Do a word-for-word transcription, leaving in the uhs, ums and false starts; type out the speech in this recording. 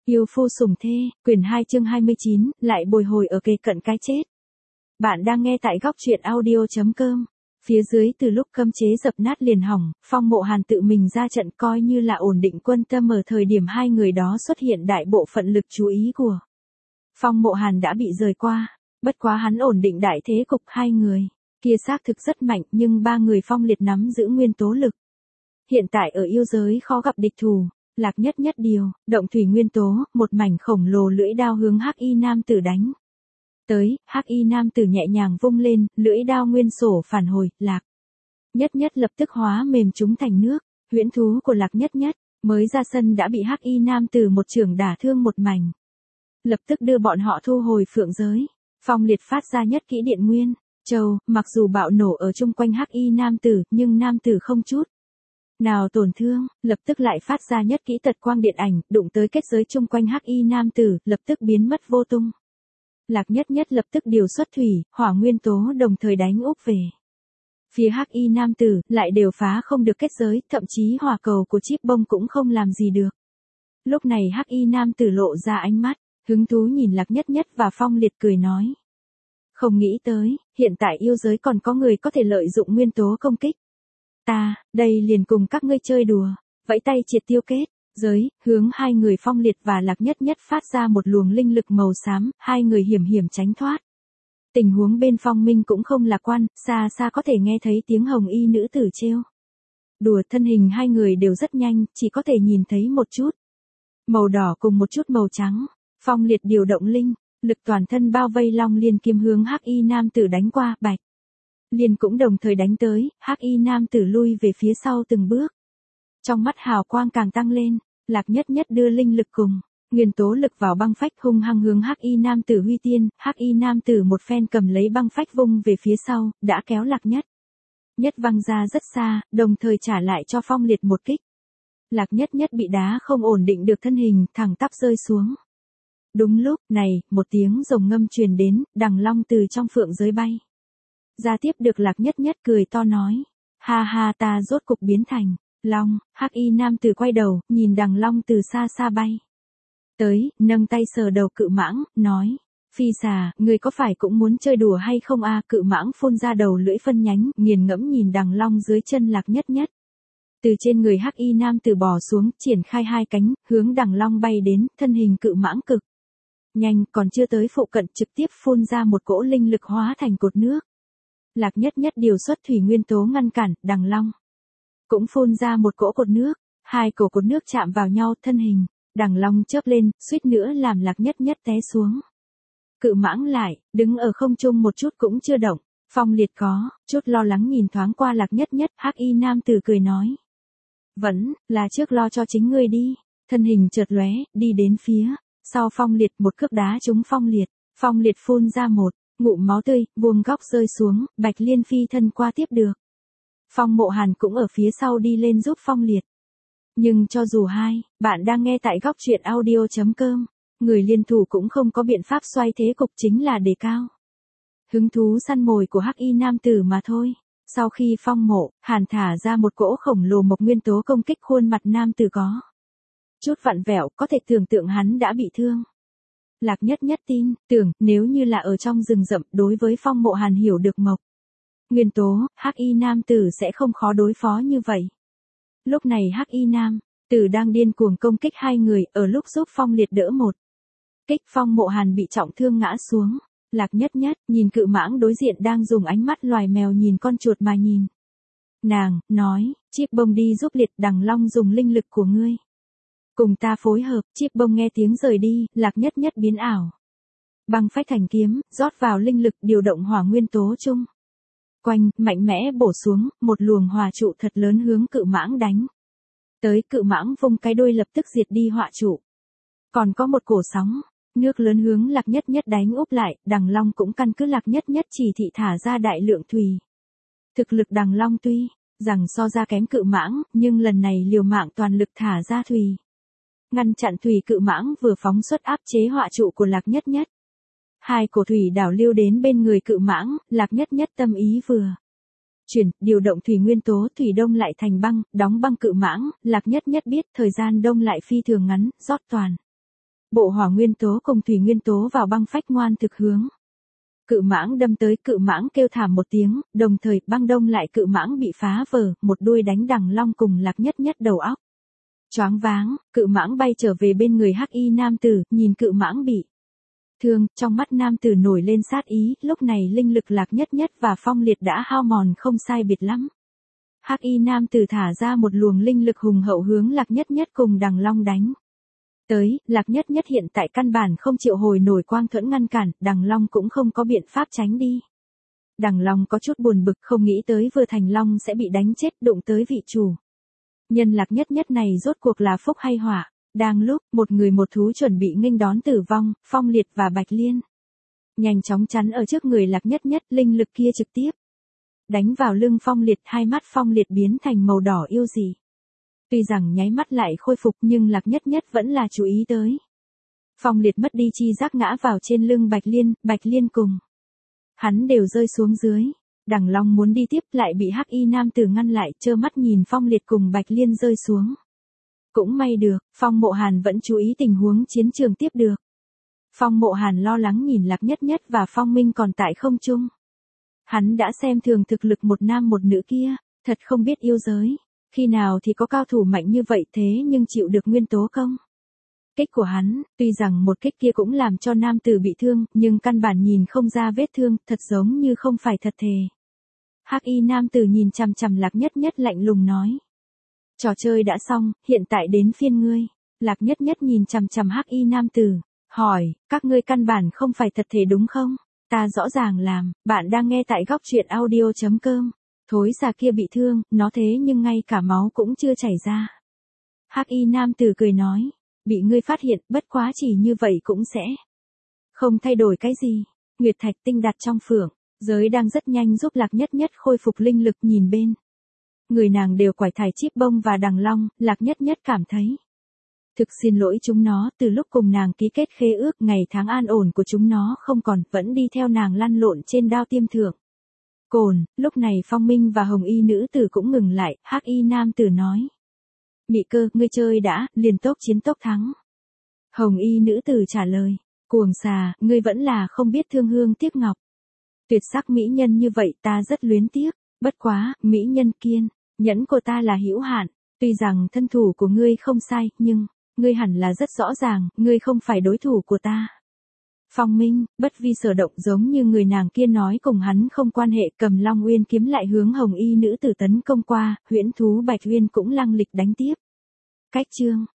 Yêu phu sủng thê, quyển hai chương hai mươi chín, lại bồi hồi ở kề cận cái chết. Bạn đang nghe tại góc truyện audio chấm com. Phía dưới từ lúc cấm chế dập nát liền hỏng, Phong Mộ Hàn tự mình ra trận coi như là ổn định quân tâm ở thời điểm hai người đó xuất hiện đại bộ phận lực chú ý của. Phong Mộ Hàn đã bị rời qua, bất quá hắn ổn định đại thế cục hai người. Kia xác thực rất mạnh nhưng ba người Phong Liệt nắm giữ nguyên tố lực. Hiện tại ở yêu giới khó gặp địch thủ. Lạc Nhất Nhất điều, động thủy nguyên tố, một mảnh khổng lồ lưỡi đao hướng Hắc Y nam tử đánh. Tới, Hắc Y nam tử nhẹ nhàng vung lên, lưỡi đao nguyên sổ phản hồi, Lạc Nhất Nhất lập tức hóa mềm chúng thành nước. Huyễn thú của Lạc Nhất Nhất mới ra sân đã bị Hắc Y nam tử một chưởng đả thương một mảnh. Lập tức đưa bọn họ thu hồi phượng giới. Phong Liệt phát ra nhất kỹ điện nguyên châu, mặc dù bạo nổ ở chung quanh Hắc Y nam tử, nhưng nam tử không chút nào tổn thương, lập tức lại phát ra nhất kỹ tật quang điện ảnh, đụng tới kết giới chung quanh Hắc Y nam tử, lập tức biến mất vô tung. Lạc Nhất Nhất lập tức điều xuất thủy, hỏa nguyên tố đồng thời đánh úp về. Phía Hắc Y nam tử lại đều phá không được kết giới, thậm chí hỏa cầu của Chíp Bông cũng không làm gì được. Lúc này Hắc Y nam tử lộ ra ánh mắt, hứng thú nhìn Lạc Nhất Nhất và Phong Liệt cười nói: "Không nghĩ tới, hiện tại yêu giới còn có người có thể lợi dụng nguyên tố công kích. Ta, đây liền cùng các ngươi chơi đùa." Vẫy tay triệt tiêu kết giới, hướng hai người Phong Liệt và Lạc Nhất Nhất phát ra một luồng linh lực màu xám, hai người hiểm hiểm tránh thoát. Tình huống bên Phong Minh cũng không lạc quan, xa xa có thể nghe thấy tiếng hồng y nữ tử trêu đùa, thân hình hai người đều rất nhanh, chỉ có thể nhìn thấy một chút màu đỏ cùng một chút màu trắng. Phong Liệt điều động linh lực toàn thân bao vây Long Liên kiếm hướng Hắc Y nam tử đánh qua, Bạch Liên cũng đồng thời đánh tới, Hắc Y nam tử lui về phía sau từng bước. Trong mắt hào quang càng tăng lên, Lạc Nhất Nhất đưa linh lực cùng nguyên tố lực vào băng phách hung hăng hướng Hắc Y nam tử huy tiên, Hắc Y nam tử một phen cầm lấy băng phách vung về phía sau, đã kéo Lạc Nhất Nhất văng ra rất xa, đồng thời trả lại cho Phong Liệt một kích. Lạc Nhất Nhất bị đá không ổn định được thân hình, thẳng tắp rơi xuống. Đúng lúc này, một tiếng rồng ngâm truyền đến, đằng long từ trong phượng giới bay ra, tiếp được Lạc Nhất Nhất cười to nói: "Ha ha, ta rốt cục biến thành long." Hắc Y nam tử quay đầu, nhìn đằng long từ xa xa bay tới, nâng tay sờ đầu cự mãng, nói: "Phi xà, người có phải cũng muốn chơi đùa hay không a?" Cự mãng phun ra đầu lưỡi phân nhánh, nghiền ngẫm nhìn đằng long dưới chân Lạc Nhất Nhất. Từ trên người Hắc Y nam tử bò xuống, triển khai hai cánh, hướng đằng long bay đến, thân hình cự mãng cực nhanh, còn chưa tới phụ cận trực tiếp phun ra một cỗ linh lực hóa thành cột nước. Lạc Nhất Nhất điều xuất thủy nguyên tố ngăn cản, đằng long cũng phun ra một cỗ cột nước, hai cổ cột nước chạm vào nhau, thân hình đằng long chớp lên, suýt nữa làm Lạc Nhất Nhất té xuống. Cự mãng lại đứng ở không trung một chút cũng chưa động. Phong Liệt có chút lo lắng nhìn thoáng qua Lạc Nhất Nhất, Hắc Y nam tử cười nói: "Vẫn là trước lo cho chính ngươi đi." Thân hình chợt lóe, đi đến phía sau Phong Liệt, một cước đá trúng Phong Liệt. Phong Liệt phun ra một ngụm máu tươi, vuông góc rơi xuống, Bạch Liên phi thân qua tiếp được. Phong Mộ Hàn cũng ở phía sau đi lên giúp Phong Liệt. Nhưng cho dù hai, bạn đang nghe tại góc truyện audio chấm com, người liên thủ cũng không có biện pháp xoay thế cục, chính là đề cao hứng thú săn mồi của Hắc Y nam tử mà thôi. Sau khi Phong Mộ Hàn thả ra một cỗ khổng lồ mộc nguyên tố công kích, khuôn mặt nam tử có chút vặn vẹo, có thể tưởng tượng hắn đã bị thương. Lạc Nhất Nhất tin tưởng, nếu như là ở trong rừng rậm, đối với Phong Mộ Hàn hiểu được mộc nguyên tố, Hắc Y nam tử sẽ không khó đối phó như vậy. Lúc này Hắc Y nam tử đang điên cuồng công kích hai người, ở lúc giúp Phong Liệt đỡ một kích, Phong Mộ Hàn bị trọng thương ngã xuống. Lạc Nhất Nhất nhìn cự mãng đối diện đang dùng ánh mắt loài mèo nhìn con chuột mà nhìn nàng, nói: "Chíp Bông đi giúp Liệt, đằng long dùng linh lực của ngươi cùng ta phối hợp." Chíp Bông nghe tiếng rời đi, Lạc Nhất Nhất biến ảo băng phách thành kiếm, rót vào linh lực, điều động hỏa nguyên tố chung quanh, mạnh mẽ bổ xuống, một luồng hỏa trụ thật lớn hướng cự mãng đánh tới. Cự mãng vung cái đuôi lập tức diệt đi hỏa trụ. Còn có một cổ sóng nước lớn hướng Lạc Nhất Nhất đánh úp lại, đằng long cũng căn cứ Lạc Nhất Nhất chỉ thị thả ra đại lượng thủy. Thực lực đằng long tuy rằng so ra kém cự mãng, nhưng lần này liều mạng toàn lực thả ra thủy, ngăn chặn thủy cự mãng vừa phóng xuất áp chế hỏa trụ của Lạc Nhất Nhất. Hai cổ thủy đảo lưu đến bên người cự mãng, Lạc Nhất Nhất tâm ý vừa chuyển, điều động thủy nguyên tố, thủy đông lại thành băng, đóng băng cự mãng. Lạc Nhất Nhất biết thời gian đông lại phi thường ngắn, rót toàn bộ hỏa nguyên tố cùng thủy nguyên tố vào băng phách ngoan thực hướng. Cự mãng đâm tới, cự mãng kêu thảm một tiếng, đồng thời băng đông lại cự mãng bị phá vỡ, một đuôi đánh đằng long cùng Lạc Nhất Nhất đầu óc. Choáng váng, cự mãng bay trở về bên người hắc y nam tử, nhìn cự mãng bị thương, trong mắt nam tử nổi lên sát ý, lúc này linh lực Lạc Nhất Nhất và Phong Liệt đã hao mòn không sai biệt lắm. Hắc y nam tử thả ra một luồng linh lực hùng hậu hướng Lạc Nhất Nhất cùng đằng long đánh tới, Lạc Nhất Nhất hiện tại căn bản không chịu hồi nổi quang thuẫn ngăn cản, đằng long cũng không có biện pháp tránh đi. Đằng long có chút buồn bực, không nghĩ tới vừa thành long sẽ bị đánh chết, đụng tới vị chủ nhân Lạc Nhất Nhất này rốt cuộc là phúc hay họa. Đang lúc, một người một thú chuẩn bị nghênh đón tử vong, Phong Liệt và Bạch Liên nhanh chóng chắn ở trước người Lạc Nhất Nhất, linh lực kia trực tiếp đánh vào lưng Phong Liệt, hai mắt Phong Liệt biến thành màu đỏ yêu dị. Tuy rằng nháy mắt lại khôi phục nhưng Lạc Nhất Nhất vẫn là chú ý tới. Phong Liệt mất đi chi giác ngã vào trên lưng Bạch Liên, Bạch Liên cùng hắn đều rơi xuống dưới. Đằng long muốn đi tiếp lại bị hắc y nam tử ngăn lại, trơ mắt nhìn Phong Liệt cùng Bạch Liên rơi xuống. Cũng may được, Phong Mộ Hàn vẫn chú ý tình huống chiến trường tiếp được. Phong Mộ Hàn lo lắng nhìn Lạc Nhất Nhất và Phong Minh còn tại không trung. Hắn đã xem thường thực lực một nam một nữ kia, thật không biết yêu giới. Khi nào thì có cao thủ mạnh như vậy thế nhưng chịu được nguyên tố công kích của hắn, tuy rằng một kích kia cũng làm cho nam tử bị thương, nhưng căn bản nhìn không ra vết thương, thật giống như không phải thật thề. Hắc y nam tử nhìn chằm chằm Lạc Nhất Nhất lạnh lùng nói. Trò chơi đã xong, hiện tại đến phiên ngươi. Lạc Nhất Nhất nhìn chằm chằm hắc y nam tử, hỏi, các ngươi căn bản không phải thật thề đúng không? Ta rõ ràng làm, bạn đang nghe tại góc truyện audio chấm com. Thối già kia bị thương, nó thế nhưng ngay cả máu cũng chưa chảy ra. Hắc y nam tử cười nói, bị ngươi phát hiện, bất quá chỉ như vậy cũng sẽ không thay đổi cái gì. Nguyệt thạch tinh đặt trong phượng, giới đang rất nhanh giúp Lạc Nhất Nhất khôi phục linh lực, nhìn bên người nàng đều quải thải chip bông và đằng long, Lạc Nhất Nhất cảm thấy thực xin lỗi chúng nó, từ lúc cùng nàng ký kết khế ước, ngày tháng an ổn của chúng nó không còn, vẫn đi theo nàng lăn lộn trên đao tiêm thượng cồn. Lúc này Phong Minh và Hồng Y nữ tử cũng ngừng lại, hắc y nam tử nói. Mị Cơ, ngươi chơi đã, liền tốc chiến tốc thắng. Hồng Y nữ tử trả lời. Cuồng xà, ngươi vẫn là không biết thương hương tiếc ngọc. Tuyệt sắc mỹ nhân như vậy ta rất luyến tiếc, bất quá, mỹ nhân kiên, nhẫn của ta là hữu hạn, tuy rằng thân thủ của ngươi không sai, nhưng, ngươi hẳn là rất rõ ràng, ngươi không phải đối thủ của ta. Phong Minh, bất vi sở động giống như người nàng kia nói cùng hắn không quan hệ, cầm Long Uyên kiếm lại hướng Hồng Y nữ tử tấn công qua, huyễn thú Bạch Uyên cũng lăng lịch đánh tiếp. Cách chương